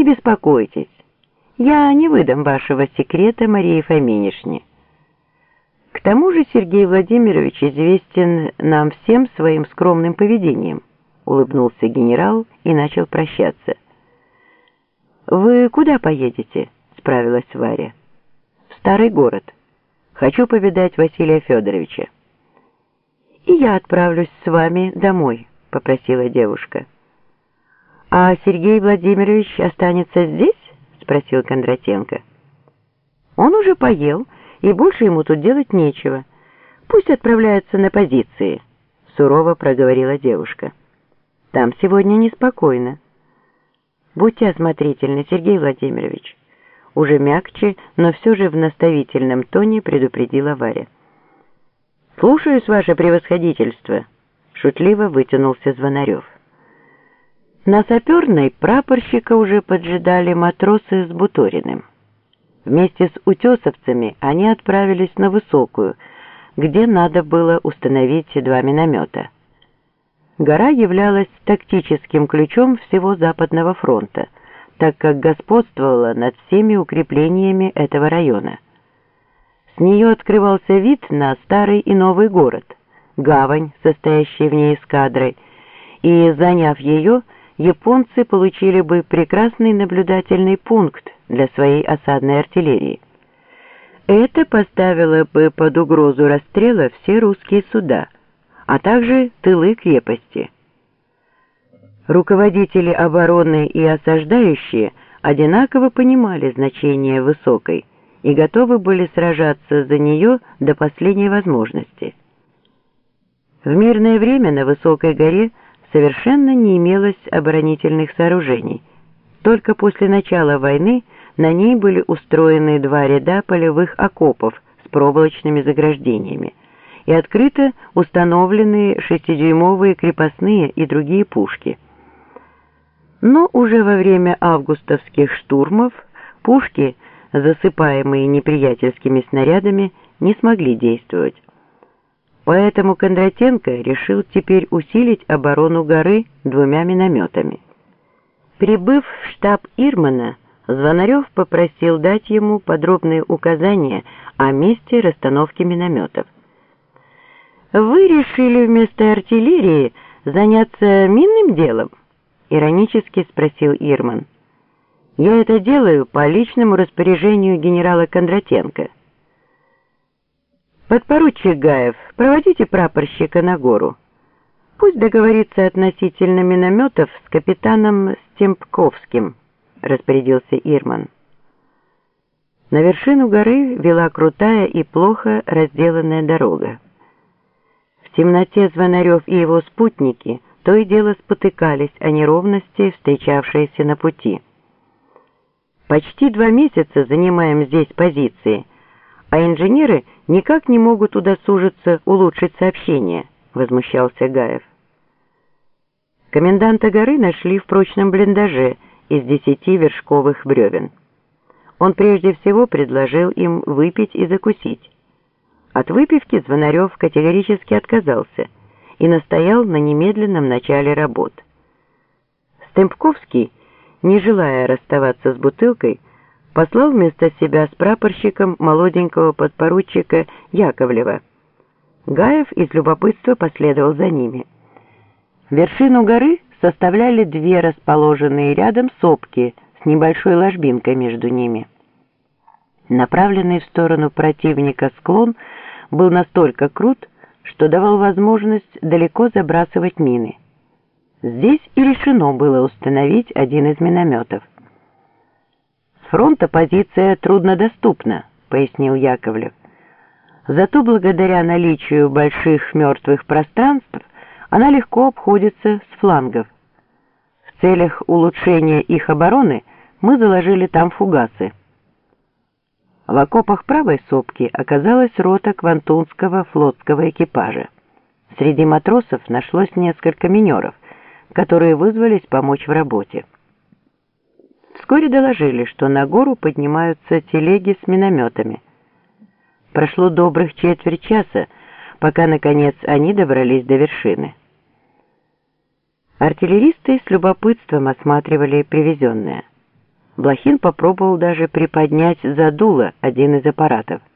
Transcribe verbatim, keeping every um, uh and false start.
беспокойтесь, я не выдам вашего секрета Марии Фоминишне. К тому же Сергей Владимирович известен нам всем своим скромным поведением», — улыбнулся генерал и начал прощаться. «Вы куда поедете?» — справилась Варя. «В старый город. Хочу повидать Василия Федоровича». «И я отправлюсь с вами домой», — попросила девушка. «А Сергей Владимирович останется здесь?» — спросил Кондратенко. «Он уже поел, и больше ему тут делать нечего. Пусть отправляется на позиции», — сурово проговорила девушка. «Там сегодня неспокойно». «Будьте осмотрительны, Сергей Владимирович», — уже мягче, но все же в наставительном тоне предупредила Варя. «Слушаюсь, ваше превосходительство», — шутливо вытянулся Звонарев. На саперной прапорщика уже поджидали матросы с Буториным. Вместе с утесовцами они отправились на Высокую, где надо было установить два миномета. Гора являлась тактическим ключом всего Западного фронта, так как господствовала над всеми укреплениями этого района. С нее открывался вид на старый и новый город, гавань, состоящая в ней эскадрой, и, заняв ее, японцы получили бы прекрасный наблюдательный пункт для своей осадной артиллерии. Это поставило бы под угрозу расстрела все русские суда, а также тылы крепости. Руководители обороны и осаждающие одинаково понимали значение Высокой и готовы были сражаться за нее до последней возможности. В мирное время на Высокой горе совершенно не имелось оборонительных сооружений. Только после начала войны на ней были устроены два ряда полевых окопов с проволочными заграждениями и открыто установлены шестидюймовые крепостные и другие пушки. Но уже во время августовских штурмов пушки, засыпаемые неприятельскими снарядами, не смогли действовать. Поэтому Кондратенко решил теперь усилить оборону горы двумя минометами. Прибыв в штаб Ирмана, Звонарев попросил дать ему подробные указания о месте расстановки минометов. «Вы решили вместо артиллерии заняться минным делом?» — иронически спросил Ирман. «Я это делаю по личному распоряжению генерала Кондратенко». «Подпоручик Гаев, проводите прапорщика на гору. Пусть договорится относительно минометов с капитаном Стемпковским», — распорядился Ирман. На вершину горы вела крутая и плохо разделанная дорога. В темноте Звонарев и его спутники то и дело спотыкались о неровности, встречавшиеся на пути. «Почти два месяца занимаем здесь позиции, а инженеры никак не могут удосужиться улучшить сообщение», — возмущался Гаев. Коменданта горы нашли в прочном блиндаже из десяти вершковых бревен. Он прежде всего предложил им выпить и закусить. От выпивки Звонарев категорически отказался и настоял на немедленном начале работ. Стемпковский, не желая расставаться с бутылкой, послал вместо себя с прапорщиком молоденького подпоручика Яковлева. Гаев из любопытства последовал за ними. Вершину горы составляли две расположенные рядом сопки с небольшой ложбинкой между ними. Направленный в сторону противника склон был настолько крут, что давал возможность далеко забрасывать мины. Здесь и решено было установить один из минометов. «С фронта позиция труднодоступна», — пояснил Яковлев. «Зато благодаря наличию больших мертвых пространств она легко обходится с флангов. В целях улучшения их обороны мы заложили там фугасы». В окопах правой сопки оказалась рота Квантунского флотского экипажа. Среди матросов нашлось несколько минеров, которые вызвались помочь в работе. Вскоре доложили, что на гору поднимаются телеги с минометами. Прошло добрых четверть часа, пока, наконец, они добрались до вершины. Артиллеристы с любопытством осматривали привезенное. Блохин попробовал даже приподнять за дуло один из аппаратов.